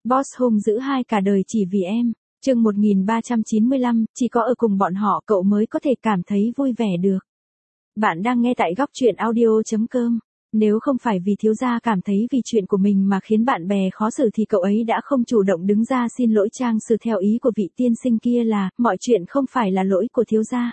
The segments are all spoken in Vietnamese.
Boss hung dữ hai cả đời chỉ vì em. Chương 1395, chỉ có ở cùng bọn họ cậu mới có thể cảm thấy vui vẻ được. Bạn đang nghe tại góc truyện audio.com. Nếu không phải vì thiếu gia cảm thấy vì chuyện của mình mà khiến bạn bè khó xử thì cậu ấy đã không chủ động đứng ra xin lỗi Trang Sư. Theo ý của vị tiên sinh kia là, mọi chuyện không phải là lỗi của thiếu gia.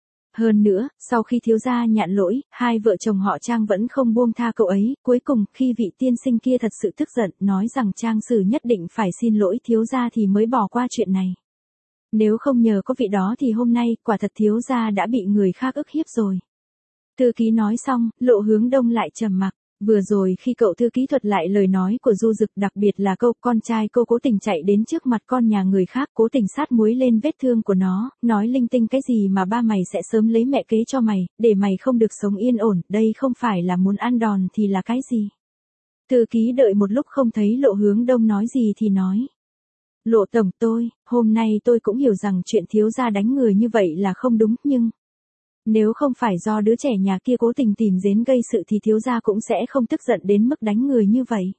Hơn nữa, sau khi thiếu gia nhận lỗi, hai vợ chồng họ Trang vẫn không buông tha cậu ấy. Cuối cùng, khi vị tiên sinh kia thật sự tức giận, nói rằng Trang Sư nhất định phải xin lỗi thiếu gia thì mới bỏ qua chuyện này. Nếu không nhờ có vị đó thì hôm nay, quả thật thiếu gia đã bị người khác ức hiếp rồi. Thư ký nói xong, Lộ Hướng Đông lại trầm mặc. Vừa rồi khi cậu thư ký thuật lại lời nói của Du Dực, đặc biệt là câu con trai cô cố tình chạy đến trước mặt con nhà người khác, cố tình sát muối lên vết thương của nó, nói linh tinh cái gì mà ba mày sẽ sớm lấy mẹ kế cho mày, để mày không được sống yên ổn, đây không phải là muốn ăn đòn thì là cái gì. Thư ký đợi một lúc không thấy Lộ Hướng Đông nói gì thì nói. Lộ tổng hôm nay tôi cũng hiểu rằng chuyện thiếu gia đánh người như vậy là không đúng, nhưng nếu không phải do đứa trẻ nhà kia cố tình tìm đến gây sự thì thiếu gia cũng sẽ không tức giận đến mức đánh người như vậy.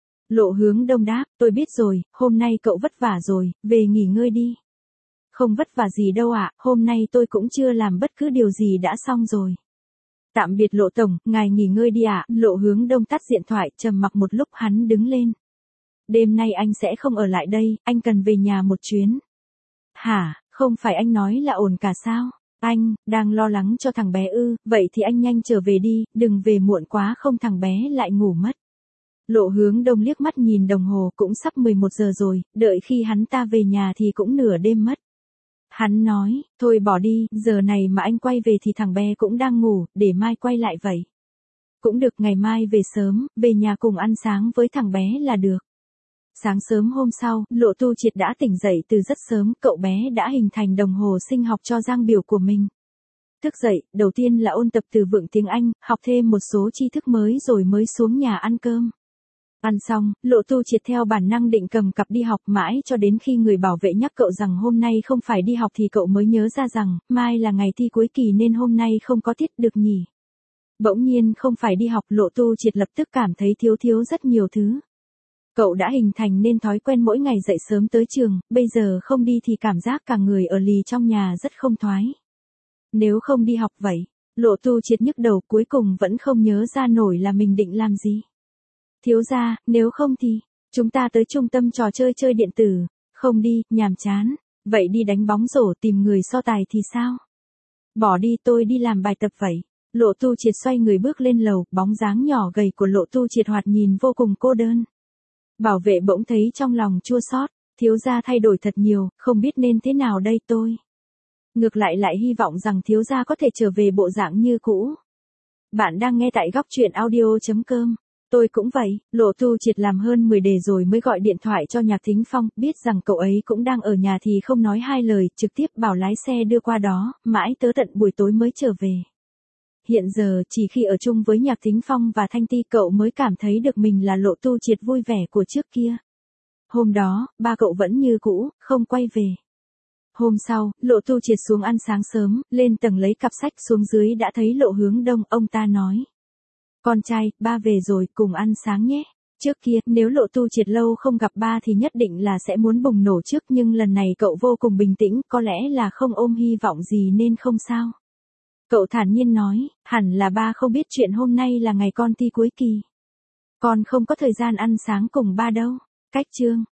Lộ Hướng Đông đáp, tôi biết rồi, hôm nay cậu vất vả rồi, về nghỉ ngơi đi. Không vất vả gì đâu ạ, hôm nay tôi cũng chưa làm bất cứ điều gì đã xong rồi. Tạm biệt Lộ tổng, ngài nghỉ ngơi đi ạ. Lộ Hướng Đông tắt điện thoại, trầm mặc một lúc hắn đứng lên. Đêm nay anh sẽ không ở lại đây, anh cần về nhà một chuyến. Hả, không phải anh nói là ổn cả sao? Anh, đang lo lắng cho thằng bé ư, vậy thì anh nhanh trở về đi, đừng về muộn quá không thằng bé lại ngủ mất. Lộ Hướng Đông liếc mắt nhìn đồng hồ, cũng sắp 11 giờ rồi, đợi khi hắn ta về nhà thì cũng nửa đêm mất. Hắn nói, thôi bỏ đi, giờ này mà anh quay về thì thằng bé cũng đang ngủ, để mai quay lại vậy. Cũng được, ngày mai về sớm, về nhà cùng ăn sáng với thằng bé là được. Sáng sớm hôm sau, Lộ Tu Triệt đã tỉnh dậy từ rất sớm, cậu bé đã hình thành đồng hồ sinh học cho Giang biểu của mình. Thức dậy, đầu tiên là ôn tập từ vựng tiếng Anh, học thêm một số tri thức mới rồi mới xuống nhà ăn cơm. Ăn xong, Lộ Tu Triệt theo bản năng định cầm cặp đi học mãi cho đến khi người bảo vệ nhắc cậu rằng hôm nay không phải đi học thì cậu mới nhớ ra rằng, mai là ngày thi cuối kỳ nên hôm nay không có tiết được nhỉ. Bỗng nhiên không phải đi học, Lộ Tu Triệt lập tức cảm thấy thiếu rất nhiều thứ. Cậu đã hình thành nên thói quen mỗi ngày dậy sớm tới trường, bây giờ không đi thì cảm giác cả người ở lì trong nhà rất không thoải. Nếu không đi học vậy, Lộ Tu Triệt nhức đầu, cuối cùng vẫn không nhớ ra nổi là mình định làm gì. Thiếu gia, nếu không thì, chúng ta tới trung tâm trò chơi điện tử. Không đi, nhàm chán. Vậy đi đánh bóng rổ tìm người so tài thì sao? Bỏ đi, tôi đi làm bài tập vậy. Lộ Tu Triệt xoay người bước lên lầu, bóng dáng nhỏ gầy của Lộ Tu Triệt hoạt nhìn vô cùng cô đơn. Bảo vệ bỗng thấy trong lòng chua xót, thiếu gia thay đổi thật nhiều, không biết nên thế nào đây tôi. Ngược lại hy vọng rằng thiếu gia có thể trở về bộ dạng như cũ. Bạn đang nghe tại góc truyện audio.com. Tôi cũng vậy, Lộ Tu Triệt làm hơn 10 đề rồi mới gọi điện thoại cho Nhạc Thính Phong, biết rằng cậu ấy cũng đang ở nhà thì không nói hai lời, trực tiếp bảo lái xe đưa qua đó, mãi tới tận buổi tối mới trở về. Hiện giờ, chỉ khi ở chung với Nhạc Thính Phong và Thanh Ti cậu mới cảm thấy được mình là Lộ Tu Triệt vui vẻ của trước kia. Hôm đó, ba cậu vẫn như cũ, không quay về. Hôm sau, Lộ Tu Triệt xuống ăn sáng sớm, lên tầng lấy cặp sách, xuống dưới đã thấy Lộ Hướng Đông, ông ta nói. Con trai, ba về rồi, cùng ăn sáng nhé. Trước kia, nếu Lộ Tu Triệt lâu không gặp ba thì nhất định là sẽ muốn bùng nổ trước, nhưng lần này cậu vô cùng bình tĩnh, có lẽ là không ôm hy vọng gì nên không sao. Cậu thản nhiên nói, hẳn là ba không biết chuyện hôm nay là ngày con thi cuối kỳ. Con không có thời gian ăn sáng cùng ba đâu. Cách chương.